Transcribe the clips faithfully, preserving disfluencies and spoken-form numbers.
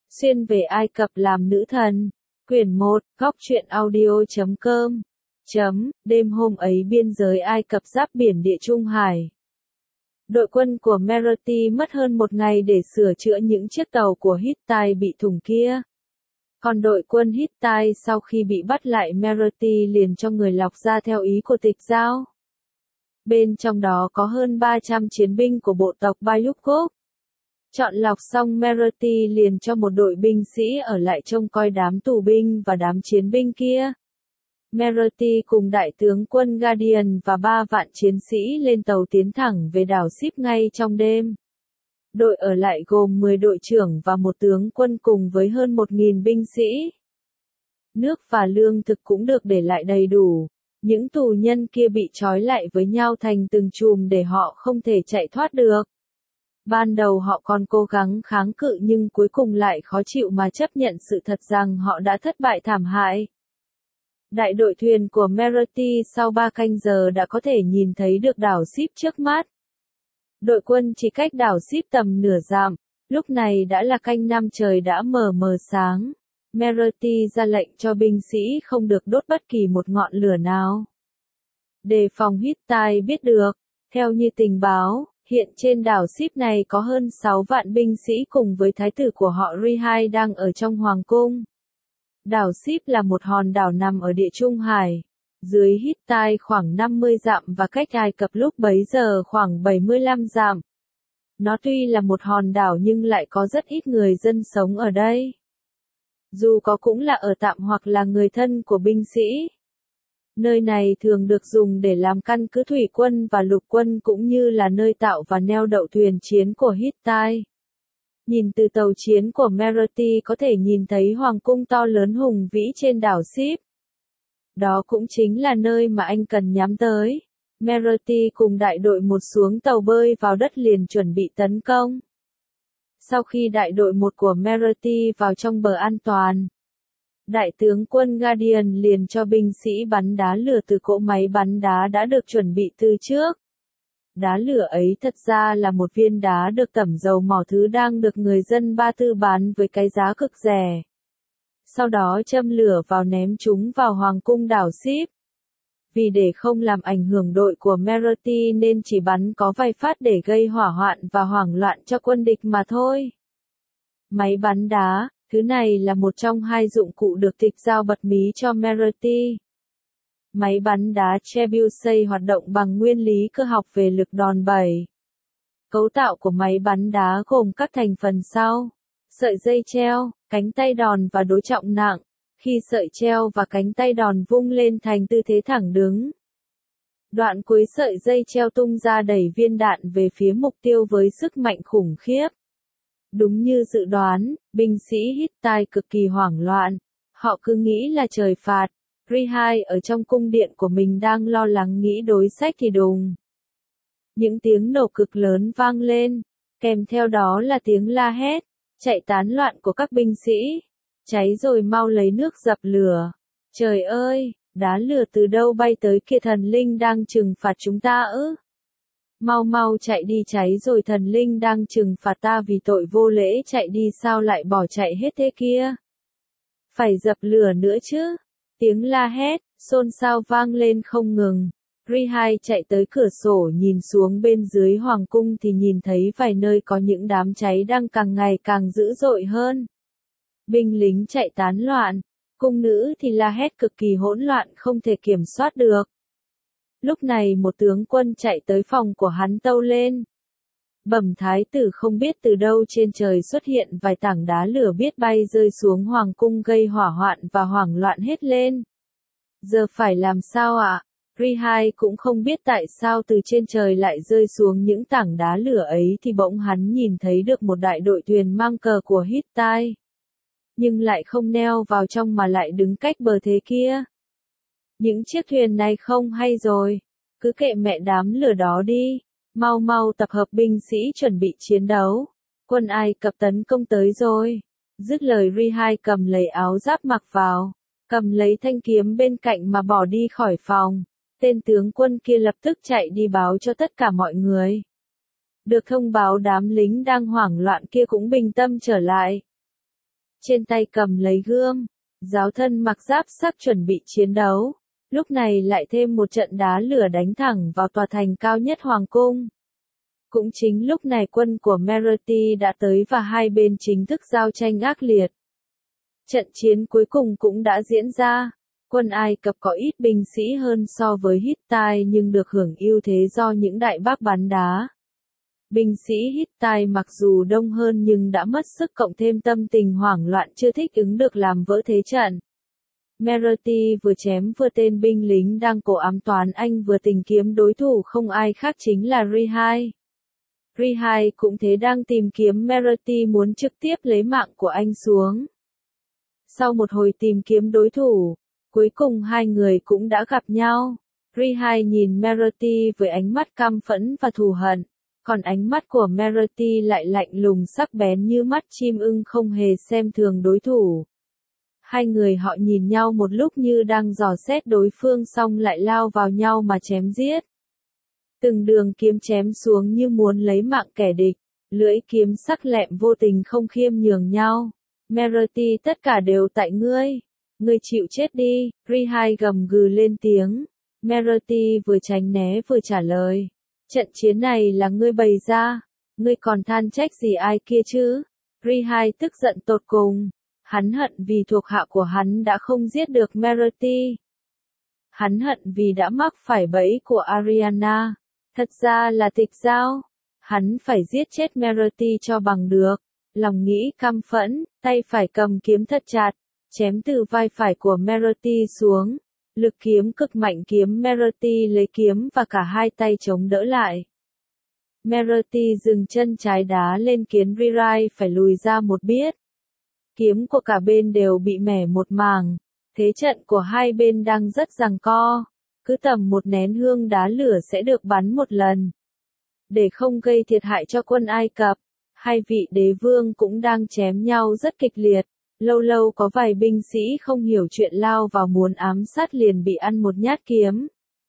Xuyên về Ai Cập làm nữ thần. Quyển một, góc truyện audio chấm com. Chấm, đêm hôm ấy biên giới Ai Cập giáp biển Địa Trung Hải. Đội quân của Meroti mất hơn một ngày để sửa chữa những chiếc tàu của Hittite bị thủng kia. Còn đội quân Hittite sau khi bị bắt lại Meroti liền cho người lọc ra theo ý của Tịch Giao. Bên trong đó có hơn ba trăm chiến binh của bộ tộc Bayukov. Chọn lọc xong Meroti liền cho một đội binh sĩ ở lại trông coi đám tù binh và đám chiến binh kia. Meroti cùng đại tướng quân Guardian và ba vạn chiến sĩ lên tàu tiến thẳng về đảo Ship ngay trong đêm. Đội ở lại gồm mười đội trưởng và một tướng quân cùng với hơn một nghìn binh sĩ. Nước và lương thực cũng được để lại đầy đủ. Những tù nhân kia bị trói lại với nhau thành từng chùm để họ không thể chạy thoát được. Ban đầu họ còn cố gắng kháng cự nhưng cuối cùng lại khó chịu mà chấp nhận sự thật rằng họ đã thất bại thảm hại. Đại đội thuyền của Meroti sau ba canh giờ đã có thể nhìn thấy được đảo Ship trước mắt. Đội quân chỉ cách đảo Ship tầm nửa dặm, lúc này đã là canh năm trời đã mờ mờ sáng. Meroti ra lệnh cho binh sĩ không được đốt bất kỳ một ngọn lửa nào. Đề phòng Hittite biết được, theo như tình báo, hiện trên đảo Ship này có hơn sáu vạn binh sĩ cùng với thái tử của họ Rihai đang ở trong hoàng cung. Đảo Ship là một hòn đảo nằm ở Địa Trung Hải, dưới Hittite khoảng năm mươi dặm và cách Ai Cập lúc bấy giờ khoảng bảy mươi lăm dặm. Nó tuy là một hòn đảo nhưng lại có rất ít người dân sống ở đây. Dù có cũng là ở tạm hoặc là người thân của binh sĩ. Nơi này thường được dùng để làm căn cứ thủy quân và lục quân cũng như là nơi tạo và neo đậu thuyền chiến của Hittite. Nhìn từ tàu chiến của Meroti có thể nhìn thấy hoàng cung to lớn hùng vĩ trên đảo Ship. Đó cũng chính là nơi mà anh cần nhắm tới. Meroti cùng đại đội một xuống tàu bơi vào đất liền chuẩn bị tấn công. Sau khi đại đội một của Meroti vào trong bờ an toàn, đại tướng quân Guardian liền cho binh sĩ bắn đá lửa từ cỗ máy bắn đá đã được chuẩn bị từ trước. Đá lửa ấy thật ra là một viên đá được tẩm dầu mỏ thứ đang được người dân Ba Tư bán với cái giá cực rẻ. Sau đó châm lửa vào ném chúng vào hoàng cung đảo Ship. Vì để không làm ảnh hưởng đội của Meroti nên chỉ bắn có vài phát để gây hỏa hoạn và hoảng loạn cho quân địch mà thôi. Máy bắn đá, thứ này là một trong hai dụng cụ được Tịch Giao bật mí cho Meroti. Máy bắn đá Trebuchet hoạt động bằng nguyên lý cơ học về lực đòn bẩy. Cấu tạo của máy bắn đá gồm các thành phần sau: sợi dây treo, cánh tay đòn và đối trọng nặng. Khi sợi treo và cánh tay đòn vung lên thành tư thế thẳng đứng, đoạn cuối sợi dây treo tung ra đẩy viên đạn về phía mục tiêu với sức mạnh khủng khiếp. Đúng như dự đoán, binh sĩ Hittite cực kỳ hoảng loạn. Họ cứ nghĩ là trời phạt. Rihai ở trong cung điện của mình đang lo lắng nghĩ đối sách thì đùng. Những tiếng nổ cực lớn vang lên, kèm theo đó là tiếng la hét, chạy tán loạn của các binh sĩ. Cháy rồi mau lấy nước dập lửa. Trời ơi, đá lửa từ đâu bay tới kia, thần linh đang trừng phạt chúng ta ư? Mau mau chạy đi, cháy rồi, thần linh đang trừng phạt ta vì tội vô lễ, chạy đi sao lại bỏ chạy hết thế kia? Phải dập lửa nữa chứ? Tiếng la hét, xôn xao vang lên không ngừng. Rihai chạy tới cửa sổ nhìn xuống bên dưới hoàng cung thì nhìn thấy vài nơi có những đám cháy đang càng ngày càng dữ dội hơn. Binh lính chạy tán loạn, cung nữ thì la hét cực kỳ hỗn loạn không thể kiểm soát được. Lúc này một tướng quân chạy tới phòng của hắn tâu lên. Bẩm thái tử, không biết từ đâu trên trời xuất hiện vài tảng đá lửa biết bay rơi xuống hoàng cung gây hỏa hoạn và hoảng loạn hết lên. Giờ phải làm sao ạ? À? Rihai cũng không biết tại sao từ trên trời lại rơi xuống những tảng đá lửa ấy thì bỗng hắn nhìn thấy được một đại đội thuyền mang cờ của Hittite. Nhưng lại không neo vào trong mà lại đứng cách bờ thế kia. Những chiếc thuyền này không hay rồi. Cứ kệ mẹ đám lửa đó đi. Mau mau tập hợp binh sĩ chuẩn bị chiến đấu. Quân Ai Cập tấn công tới rồi. Dứt lời Rihai cầm lấy áo giáp mặc vào. Cầm lấy thanh kiếm bên cạnh mà bỏ đi khỏi phòng. Tên tướng quân kia lập tức chạy đi báo cho tất cả mọi người. Được thông báo đám lính đang hoảng loạn kia cũng bình tâm trở lại. trên tay cầm lấy gươm, giáo thân mặc giáp sắc chuẩn bị chiến đấu. Lúc này lại thêm một trận đá lửa đánh thẳng vào tòa thành cao nhất hoàng cung. Cũng chính lúc này quân của Meroe đã tới và hai bên chính thức giao tranh ác liệt. Trận chiến cuối cùng cũng đã diễn ra. Quân Ai Cập có ít binh sĩ hơn so với Hittite nhưng được hưởng ưu thế do những đại bác bắn đá. Binh sĩ Hittite mặc dù đông hơn nhưng đã mất sức cộng thêm tâm tình hoảng loạn chưa thích ứng được làm vỡ thế trận. Meroe vừa chém vừa tên binh lính đang cố ám toán anh vừa tìm kiếm đối thủ không ai khác chính là Rihai. Rihai cũng thế đang tìm kiếm Meroe muốn trực tiếp lấy mạng của anh xuống. Sau một hồi tìm kiếm đối thủ, cuối cùng hai người cũng đã gặp nhau. Rihai nhìn Meroe với ánh mắt căm phẫn và thù hận, còn ánh mắt của Meroe lại lạnh lùng sắc bén như mắt chim ưng không hề xem thường đối thủ. Hai người họ nhìn nhau một lúc như đang dò xét đối phương xong lại lao vào nhau mà chém giết. Từng đường kiếm chém xuống như muốn lấy mạng kẻ địch, lưỡi kiếm sắc lẹm vô tình không khiêm nhường nhau. Meroe, tất cả đều tại ngươi. Ngươi chịu chết đi, Rihai gầm gừ lên tiếng. Meroe vừa tránh né vừa trả lời. Trận chiến này là ngươi bày ra, ngươi còn than trách gì ai kia chứ? Rihai tức giận tột cùng. Hắn hận vì thuộc hạ của hắn đã không giết được Meroe. Hắn hận vì đã mắc phải bẫy của Ariana. Thật ra là tịch giao. Hắn phải giết chết Meroe cho bằng được. Lòng nghĩ căm phẫn, tay phải cầm kiếm thật chặt, chém từ vai phải của Meroe xuống. Lực kiếm cực mạnh kiếm Meroe lấy kiếm và cả hai tay chống đỡ lại. Meroe dừng chân trái đá lên khiến Rihai phải lùi ra một bước. Kiếm của cả bên đều bị mẻ một mảng. Thế trận của hai bên đang rất giằng co. Cứ tầm một nén hương đá lửa sẽ được bắn một lần. Để không gây thiệt hại cho quân Ai Cập, hai vị đế vương cũng đang chém nhau rất kịch liệt. Lâu lâu có vài binh sĩ không hiểu chuyện lao vào muốn ám sát liền bị ăn một nhát kiếm.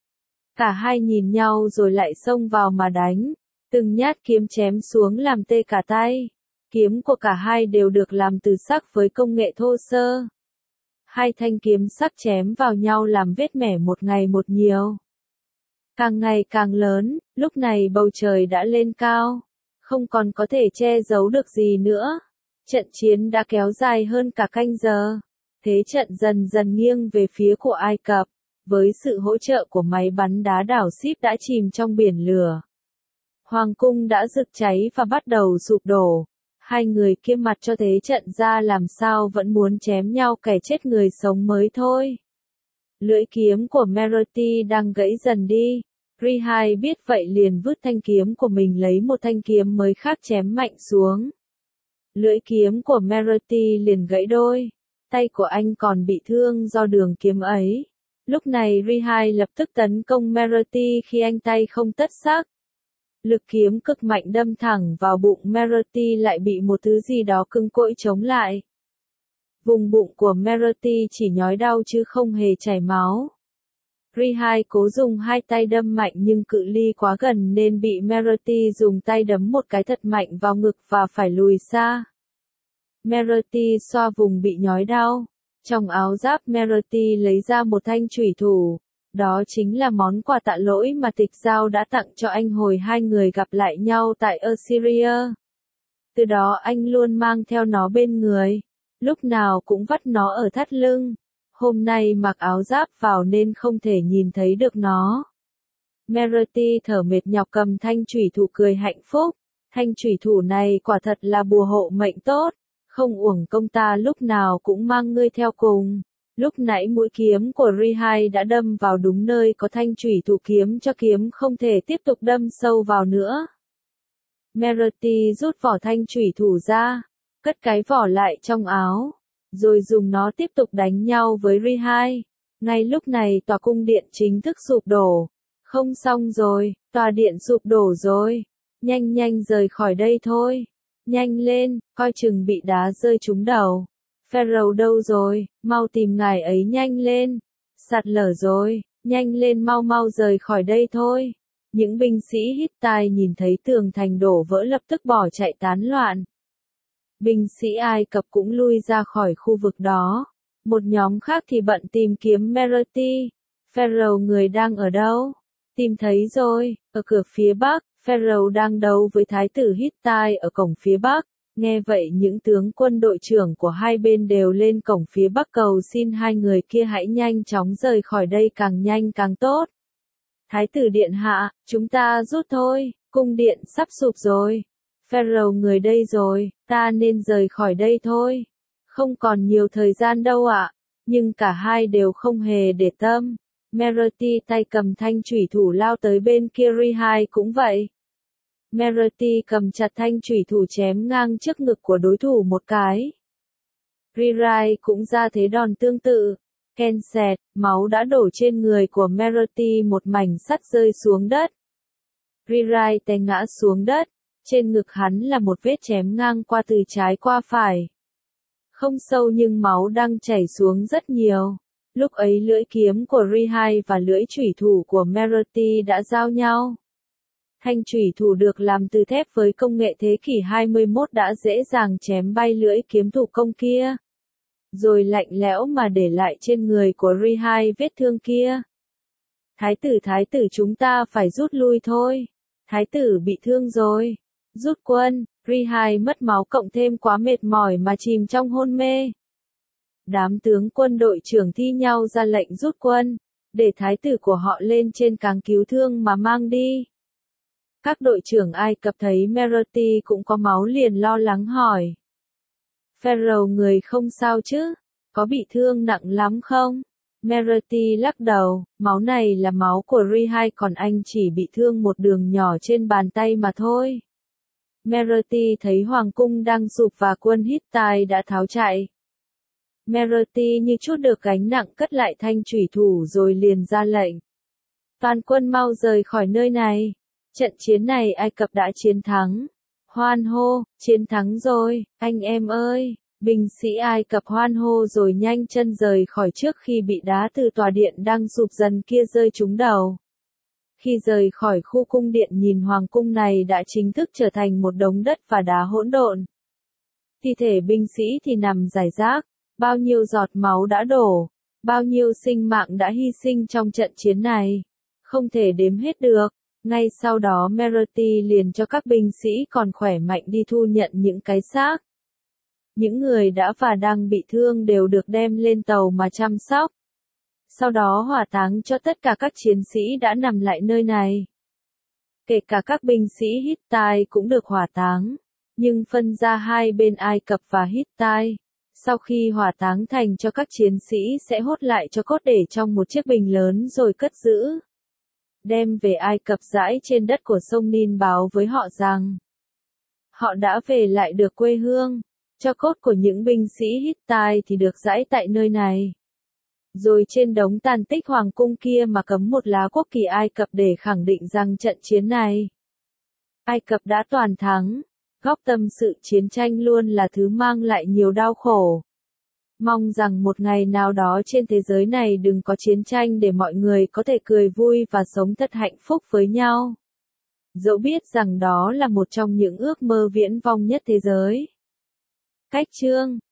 Cả hai nhìn nhau rồi lại xông vào mà đánh. Từng nhát kiếm chém xuống làm tê cả tay. Kiếm của cả hai đều được làm từ sắt với công nghệ thô sơ. Hai thanh kiếm sắc chém vào nhau làm vết mẻ một ngày một nhiều. Càng ngày càng lớn, lúc này bầu trời đã lên cao. Không còn có thể che giấu được gì nữa. Trận chiến đã kéo dài hơn cả canh giờ. Thế trận dần dần nghiêng về phía của Ai Cập. Với sự hỗ trợ của máy bắn đá đảo Ship đã chìm trong biển lửa. Hoàng cung đã rực cháy và bắt đầu sụp đổ. Hai người kia mặt cho thế trận ra làm sao vẫn muốn chém nhau kẻ chết người sống mới thôi. Lưỡi kiếm của Meroe đang gãy dần đi. Rihai biết vậy liền vứt thanh kiếm của mình lấy một thanh kiếm mới khác chém mạnh xuống. Lưỡi kiếm của Meroe liền gãy đôi. Tay của anh còn bị thương do đường kiếm ấy. Lúc này Rihai lập tức tấn công Meroe khi anh tay không tất sắc. Lực kiếm cực mạnh đâm thẳng vào bụng Meroe lại bị một thứ gì đó cứng cỗi chống lại. Vùng bụng của Meroe chỉ nhói đau chứ không hề chảy máu. Rihai cố dùng hai tay đâm mạnh nhưng cự ly quá gần nên bị Meroe dùng tay đấm một cái thật mạnh vào ngực và phải lùi xa. Meroe xoa vùng bị nhói đau. Trong áo giáp Meroe lấy ra một thanh chủy thủ. Đó chính là món quà tạ lỗi mà tịch giao đã tặng cho anh hồi hai người gặp lại nhau tại Assyria. Từ đó anh luôn mang theo nó bên người. Lúc nào cũng vắt nó ở thắt lưng. Hôm nay mặc áo giáp vào nên không thể nhìn thấy được nó. Meroe thở mệt nhọc cầm thanh chủy thủ cười hạnh phúc. Thanh chủy thủ này quả thật là bùa hộ mệnh tốt. Không uổng công ta lúc nào cũng mang ngươi theo cùng. Lúc nãy mũi kiếm của Rihai đã đâm vào đúng nơi có thanh chủy thủ kiếm cho kiếm không thể tiếp tục đâm sâu vào nữa. Meroe rút vỏ thanh chủy thủ ra, cất cái vỏ lại trong áo, rồi dùng nó tiếp tục đánh nhau với Rihai. Ngay lúc này tòa cung điện chính thức sụp đổ. Không xong rồi, tòa điện sụp đổ rồi. Nhanh nhanh rời khỏi đây thôi. Nhanh lên, coi chừng bị đá rơi trúng đầu. Pharaoh đâu rồi, mau tìm ngài ấy nhanh lên. Sạt lở rồi, nhanh lên mau mau rời khỏi đây thôi. Những binh sĩ Hittite nhìn thấy tường thành đổ vỡ lập tức bỏ chạy tán loạn. Binh sĩ Ai Cập cũng lui ra khỏi khu vực đó. Một nhóm khác thì bận tìm kiếm Meroti. Pharaoh người đang ở đâu? Tìm thấy rồi, ở cửa phía bắc. Pharaoh đang đấu với thái tử Hittite ở cổng phía bắc. Nghe vậy những tướng quân đội trưởng của hai bên đều lên cổng phía bắc cầu xin hai người kia hãy nhanh chóng rời khỏi đây, càng nhanh càng tốt. Thái tử điện hạ, chúng ta rút thôi, cung điện sắp sụp rồi. Pharaoh người đây rồi, ta nên rời khỏi đây thôi. Không còn nhiều thời gian đâu ạ. Nhưng cả hai đều không hề để tâm. Meroti tay cầm thanh chủy thủ lao tới bên kia, Rihai cũng vậy. Meroti cầm chặt thanh chủy thủ chém ngang trước ngực của đối thủ một cái. Rihai cũng ra thế đòn tương tự. Ken xẹt, máu đã đổ trên người của Meroti, một mảnh sắt rơi xuống đất. Rihai té ngã xuống đất. Trên ngực hắn là một vết chém ngang qua từ trái qua phải. Không sâu nhưng máu đang chảy xuống rất nhiều. Lúc ấy lưỡi kiếm của Rihai và lưỡi chủy thủ của Meroti đã giao nhau. Thanh chủy thủ được làm từ thép với công nghệ thế kỷ hai mươi mốt đã dễ dàng chém bay lưỡi kiếm thủ công kia. Rồi lạnh lẽo mà để lại trên người của Rihai vết thương kia. Thái tử thái tử chúng ta phải rút lui thôi. Thái tử bị thương rồi. Rút quân, Rihai mất máu cộng thêm quá mệt mỏi mà chìm trong hôn mê. Đám tướng quân đội trưởng thi nhau ra lệnh rút quân, để thái tử của họ lên trên càng cứu thương mà mang đi. Các đội trưởng Ai Cập thấy Meroti cũng có máu liền lo lắng hỏi. Pharaoh người không sao chứ? Có bị thương nặng lắm không? Meroti lắc đầu, máu này là máu của Rihai, còn anh chỉ bị thương một đường nhỏ trên bàn tay mà thôi. Meroti thấy hoàng cung đang sụp và quân Hittite đã tháo chạy. Meroti như trút được gánh nặng cất lại thanh chủy thủ rồi liền ra lệnh. Toàn quân mau rời khỏi nơi này. Trận chiến này Ai Cập đã chiến thắng. Hoan hô, chiến thắng rồi, anh em ơi. Binh sĩ Ai Cập hoan hô rồi nhanh chân rời khỏi trước khi bị đá từ tòa điện đang sụp dần kia rơi trúng đầu. Khi rời khỏi khu cung điện, nhìn hoàng cung này đã chính thức trở thành một đống đất và đá hỗn độn. Thi thể binh sĩ thì nằm rải rác, bao nhiêu giọt máu đã đổ, bao nhiêu sinh mạng đã hy sinh trong trận chiến này, không thể đếm hết được. Ngay sau đó Meroti liền cho các binh sĩ còn khỏe mạnh đi thu nhận những cái xác. Những người đã và đang bị thương đều được đem lên tàu mà chăm sóc. Sau đó hỏa táng cho tất cả các chiến sĩ đã nằm lại nơi này. Kể cả các binh sĩ Hittite cũng được hỏa táng, nhưng phân ra hai bên Ai Cập và Hittite. Sau khi hỏa táng thành cho các chiến sĩ sẽ hốt lại cho cốt để trong một chiếc bình lớn rồi cất giữ. Đem về Ai Cập rải trên đất của sông Nin, báo với họ rằng họ đã về lại được quê hương. Cho cốt của những binh sĩ Hittite thì được rải tại nơi này. Rồi trên đống tàn tích hoàng cung kia mà cắm một lá quốc kỳ Ai Cập để khẳng định rằng trận chiến này Ai Cập đã toàn thắng. Góc tâm sự chiến tranh luôn là thứ mang lại nhiều đau khổ. Mong rằng một ngày nào đó trên thế giới này đừng có chiến tranh để mọi người có thể cười vui và sống thật hạnh phúc với nhau. Dẫu biết rằng đó là một trong những ước mơ viễn vông nhất thế giới. Cách chương